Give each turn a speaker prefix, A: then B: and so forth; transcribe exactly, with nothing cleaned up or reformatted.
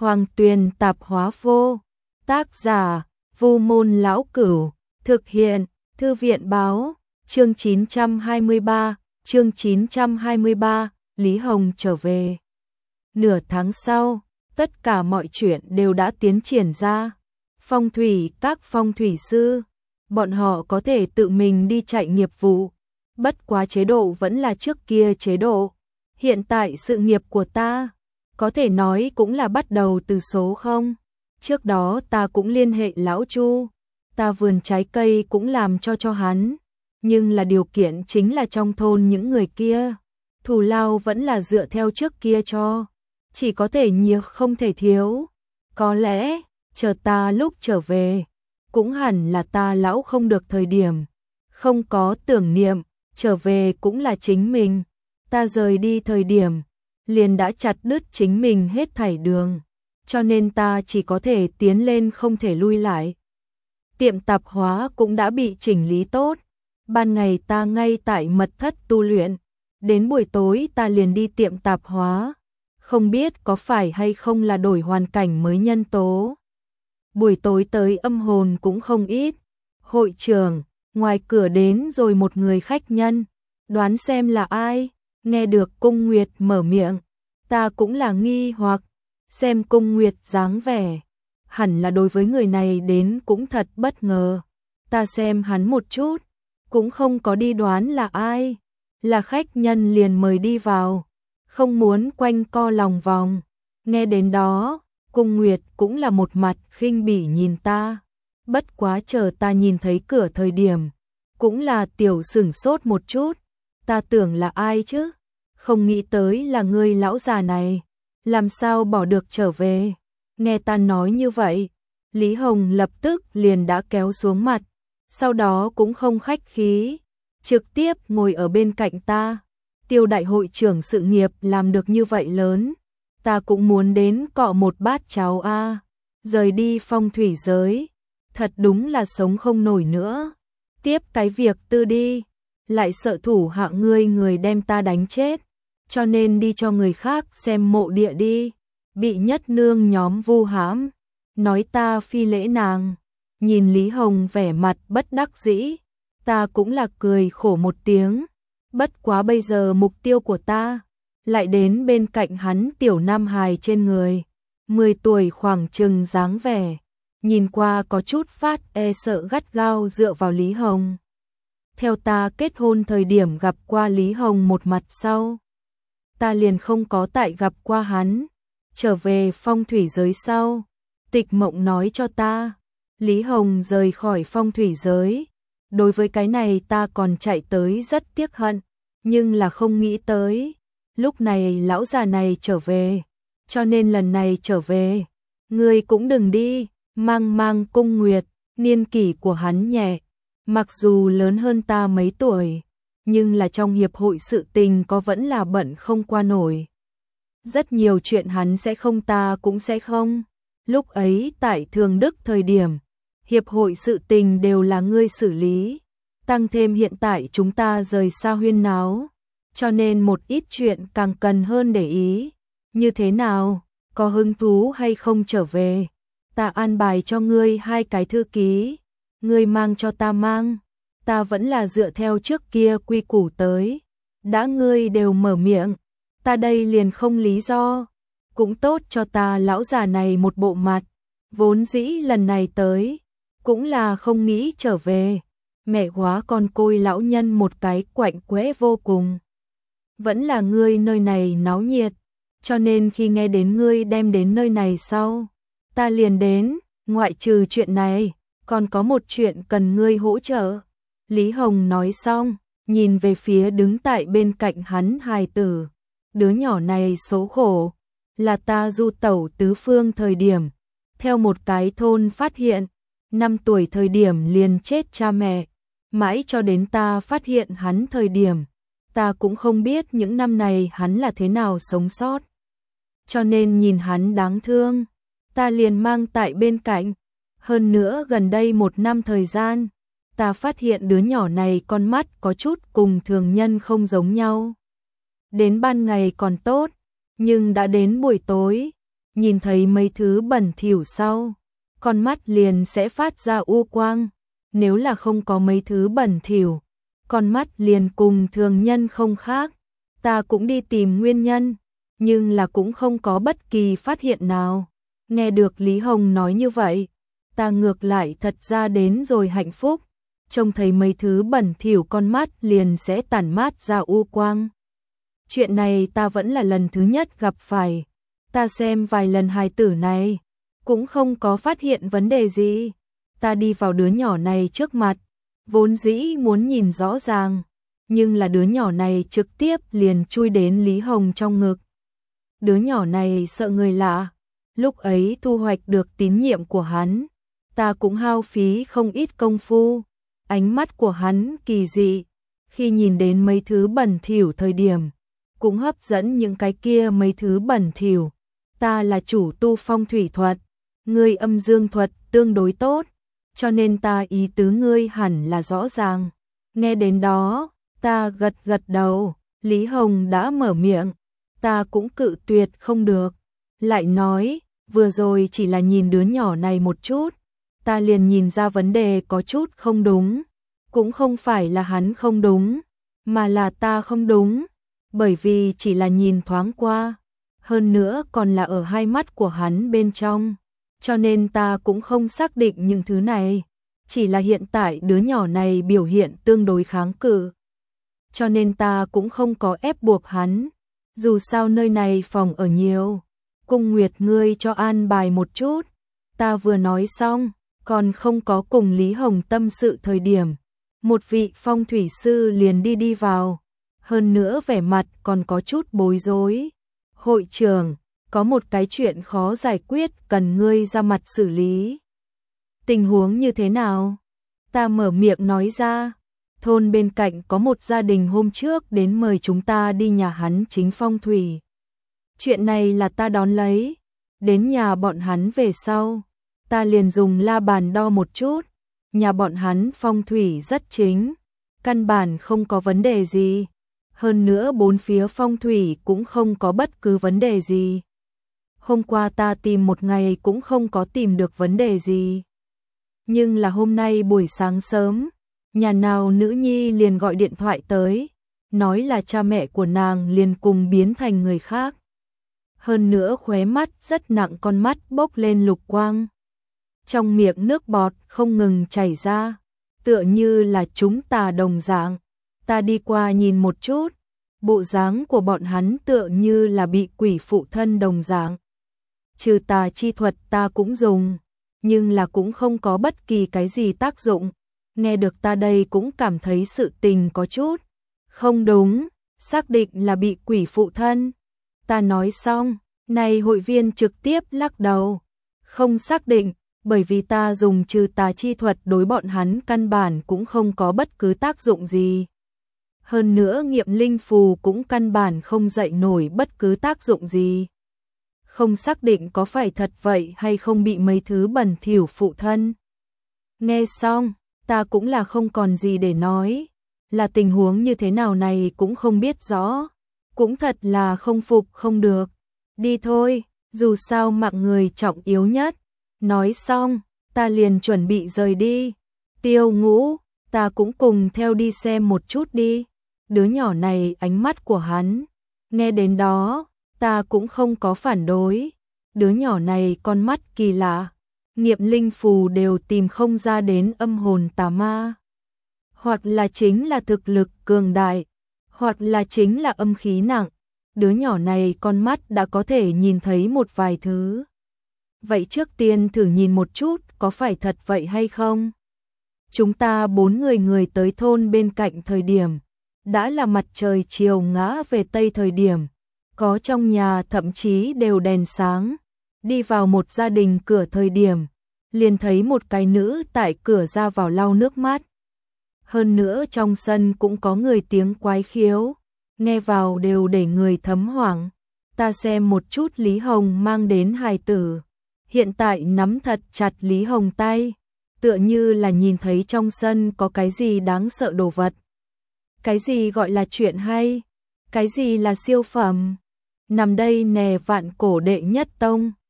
A: Hoàng Tuyền Tạp Hóa Vô. Tác giả: Vu Môn Lão Cửu. Thực hiện: Thư viện báo. Chương chín trăm hai mươi ba. Chương chín trăm hai mươi ba. Lý Hồng trở về. Nửa tháng sau, tất cả mọi chuyện đều đã tiến triển ra. Phong thủy, các phong thủy sư, bọn họ có thể tự mình đi chạy nghiệp vụ. Bất quá chế độ vẫn là trước kia chế độ. Hiện tại sự nghiệp của ta, có thể nói cũng là bắt đầu từ số không. Trước đó ta cũng liên hệ lão Chu, ta vườn trái cây cũng làm cho cho hắn. Nhưng là điều kiện chính là trong thôn những người kia, thù lao vẫn là dựa theo trước kia cho. Chỉ có thể nhiều không thể thiếu. Có lẽ, chờ ta lúc trở về, cũng hẳn là ta lão không được thời điểm. Không có tưởng niệm, trở về cũng là chính mình. Ta rời đi thời điểm, liền đã chặt đứt chính mình hết thảy đường. Cho nên ta chỉ có thể tiến lên không thể lui lại. Tiệm tạp hóa cũng đã bị chỉnh lý tốt. Ban ngày ta ngay tại mật thất tu luyện. Đến buổi tối ta liền đi tiệm tạp hóa. Không biết có phải hay không là đổi hoàn cảnh mới nhân tố. Buổi tối tới âm hồn cũng không ít. Hội trưởng, ngoài cửa đến rồi một người khách nhân. Đoán xem là ai? Nghe được Cung Nguyệt mở miệng. Ta cũng là nghi hoặc. Xem Cung Nguyệt dáng vẻ, hẳn là đối với người này đến cũng thật bất ngờ. Ta xem hắn một chút, cũng không có đi đoán là ai. Là khách nhân liền mời đi vào, không muốn quanh co lòng vòng. Nghe đến đó, Cung Nguyệt cũng là một mặt khinh bỉ nhìn ta. Bất quá chờ ta nhìn thấy cửa thời điểm, cũng là tiểu sửng sốt một chút. Ta tưởng là ai chứ? Không nghĩ tới là người lão già này. Làm sao bỏ được trở về? Nghe ta nói như vậy, Lý Hồng lập tức liền đã kéo xuống mặt, sau đó cũng không khách khí, trực tiếp ngồi ở bên cạnh ta. Tiêu đại hội trưởng sự nghiệp làm được như vậy lớn, ta cũng muốn đến cọ một bát cháo a. Rời đi phong thủy giới, thật đúng là sống không nổi nữa. Tiếp cái việc tư đi, lại sợ thủ hạ ngươi người đem ta đánh chết. Cho nên đi cho người khác xem mộ địa đi. Bị nhất nương nhóm vu hãm, nói ta phi lễ nàng. Nhìn Lý Hồng vẻ mặt bất đắc dĩ, ta cũng là cười khổ một tiếng. Bất quá bây giờ mục tiêu của ta lại đến bên cạnh hắn tiểu nam hài trên người, mười tuổi khoảng chừng dáng vẻ, nhìn qua có chút phát e sợ gắt gao dựa vào Lý Hồng. Theo ta kết hôn thời điểm gặp qua Lý Hồng một mặt sau, ta liền không có tại gặp qua hắn. Trở về phong thủy giới sau, Tịch Mộng nói cho ta, Lý Hồng rời khỏi phong thủy giới. Đối với cái này ta còn chạy tới rất tiếc hận, nhưng là không nghĩ tới, lúc này lão già này trở về, cho nên lần này trở về, ngươi cũng đừng đi. Mang Mang Cung Nguyệt, niên kỷ của hắn nhẹ, mặc dù lớn hơn ta mấy tuổi, nhưng là trong hiệp hội sự tình có vẫn là bận không qua nổi. Rất nhiều chuyện hắn sẽ không ta cũng sẽ không. Lúc ấy tại Thường Đức thời điểm, hiệp hội sự tình đều là ngươi xử lý. Tăng thêm hiện tại chúng ta rời xa huyên náo, cho nên một ít chuyện càng cần hơn để ý. Như thế nào, có hứng thú hay không trở về? Ta an bài cho ngươi hai cái thư ký, ngươi mang cho ta mang. Ta vẫn là dựa theo trước kia quy củ tới. Đã ngươi đều mở miệng, ta đây liền không lý do. Cũng tốt cho ta lão già này một bộ mặt. Vốn dĩ lần này tới, cũng là không nghĩ trở về. Mẹ quá con côi lão nhân một cái quạnh quẽ vô cùng. Vẫn là ngươi nơi này náo nhiệt, cho nên khi nghe đến ngươi đem đến nơi này sau, ta liền đến. Ngoại trừ chuyện này, còn có một chuyện cần ngươi hỗ trợ. Lý Hồng nói xong, nhìn về phía đứng tại bên cạnh hắn hài tử. Đứa nhỏ này số khổ, là ta du tẩu tứ phương thời điểm, theo một cái thôn phát hiện, năm tuổi thời điểm liền chết cha mẹ, mãi cho đến ta phát hiện hắn thời điểm, ta cũng không biết những năm này hắn là thế nào sống sót. Cho nên nhìn hắn đáng thương, ta liền mang tại bên cạnh. Hơn nữa gần đây một năm thời gian, ta phát hiện đứa nhỏ này con mắt có chút cùng thường nhân không giống nhau. Đến ban ngày còn tốt, nhưng đã đến buổi tối, nhìn thấy mấy thứ bẩn thỉu sau, con mắt liền sẽ phát ra u quang, nếu là không có mấy thứ bẩn thỉu, con mắt liền cùng thường nhân không khác. Ta cũng đi tìm nguyên nhân, nhưng là cũng không có bất kỳ phát hiện nào. Nghe được Lý Hồng nói như vậy, ta ngược lại thật ra đến rồi hạnh phúc, trông thấy mấy thứ bẩn thỉu con mắt liền sẽ tản mát ra u quang. Chuyện này ta vẫn là lần thứ nhất gặp phải, ta xem vài lần hài tử này, cũng không có phát hiện vấn đề gì. Ta đi vào đứa nhỏ này trước mặt, vốn dĩ muốn nhìn rõ ràng, nhưng là đứa nhỏ này trực tiếp liền chui đến Lý Hồng trong ngực. Đứa nhỏ này sợ người lạ, lúc ấy thu hoạch được tín nhiệm của hắn, ta cũng hao phí không ít công phu. Ánh mắt của hắn kỳ dị, khi nhìn đến mấy thứ bẩn thỉu thời điểm, cũng hấp dẫn những cái kia mấy thứ bẩn thỉu. Ta là chủ tu phong thủy thuật, ngươi âm dương thuật tương đối tốt, cho nên ta ý tứ ngươi hẳn là rõ ràng. Nghe đến đó, ta gật gật đầu, Lý Hồng đã mở miệng, ta cũng cự tuyệt không được. Lại nói, vừa rồi chỉ là nhìn đứa nhỏ này một chút, ta liền nhìn ra vấn đề có chút không đúng. Cũng không phải là hắn không đúng, mà là ta không đúng, bởi vì chỉ là nhìn thoáng qua, hơn nữa còn là ở hai mắt của hắn bên trong, cho nên ta cũng không xác định những thứ này, chỉ là hiện tại đứa nhỏ này biểu hiện tương đối kháng cự, cho nên ta cũng không có ép buộc hắn, dù sao nơi này phòng ở nhiều, Cung Nguyệt ngươi cho an bài một chút. Ta vừa nói xong, còn không có cùng Lý Hồng tâm sự thời điểm, một vị phong thủy sư liền đi đi vào, hơn nữa vẻ mặt còn có chút bối rối. Hội trưởng, có một cái chuyện khó giải quyết cần ngươi ra mặt xử lý. Tình huống như thế nào? Ta mở miệng nói ra, thôn bên cạnh có một gia đình hôm trước đến mời chúng ta đi nhà hắn chính phong thủy. Chuyện này là ta đón lấy, đến nhà bọn hắn về sau, ta liền dùng la bàn đo một chút, nhà bọn hắn phong thủy rất chính, căn bản không có vấn đề gì, hơn nữa bốn phía phong thủy cũng không có bất cứ vấn đề gì. Hôm qua ta tìm một ngày cũng không có tìm được vấn đề gì. Nhưng là hôm nay buổi sáng sớm, nhà nào nữ nhi liền gọi điện thoại tới, nói là cha mẹ của nàng liền cùng biến thành người khác. Hơn nữa khóe mắt rất nặng, con mắt bốc lên lục quang. Trong miệng nước bọt không ngừng chảy ra, tựa như là chúng ta đồng dạng. Ta đi qua nhìn một chút, bộ dáng của bọn hắn tựa như là bị quỷ phụ thân đồng dạng. Trừ tà chi thuật ta cũng dùng, nhưng là cũng không có bất kỳ cái gì tác dụng. Nghe được ta đây cũng cảm thấy sự tình có chút không đúng, xác định là bị quỷ phụ thân. Ta nói xong, này hội viên trực tiếp lắc đầu, không xác định, bởi vì ta dùng trừ tà chi thuật đối bọn hắn căn bản cũng không có bất cứ tác dụng gì. Hơn nữa nghiệm linh phù cũng căn bản không dậy nổi bất cứ tác dụng gì. Không xác định có phải thật vậy hay không bị mấy thứ bẩn thỉu phụ thân. Nghe xong, ta cũng là không còn gì để nói, là tình huống như thế nào này cũng không biết rõ, cũng thật là không phục không được. Đi thôi, dù sao mạng người trọng yếu nhất. Nói xong, ta liền chuẩn bị rời đi. Tiêu Ngũ, ta cũng cùng theo đi xem một chút đi. Đứa nhỏ này ánh mắt của hắn, nghe đến đó, ta cũng không có phản đối. Đứa nhỏ này con mắt kỳ lạ, nghiệm linh phù đều tìm không ra đến âm hồn tà ma. Hoặc là chính là thực lực cường đại, hoặc là chính là âm khí nặng. Đứa nhỏ này con mắt đã có thể nhìn thấy một vài thứ. Vậy trước tiên thử nhìn một chút có phải thật vậy hay không? Chúng ta bốn người người tới thôn bên cạnh thời điểm, đã là mặt trời chiều ngã về tây thời điểm, có trong nhà thậm chí đều đèn sáng. Đi vào một gia đình cửa thời điểm, liền thấy một cái nữ tại cửa ra vào lau nước mắt. Hơn nữa trong sân cũng có người tiếng quái khiếu, nghe vào đều để người thấm hoảng. Ta xem một chút Lý Hồng mang đến hài tử, hiện tại nắm thật chặt Lý Hồng tay, tựa như là nhìn thấy trong sân có cái gì đáng sợ đồ vật. Cái gì gọi là chuyện hay, cái gì là siêu phẩm, nằm đây nè vạn cổ đệ nhất tông.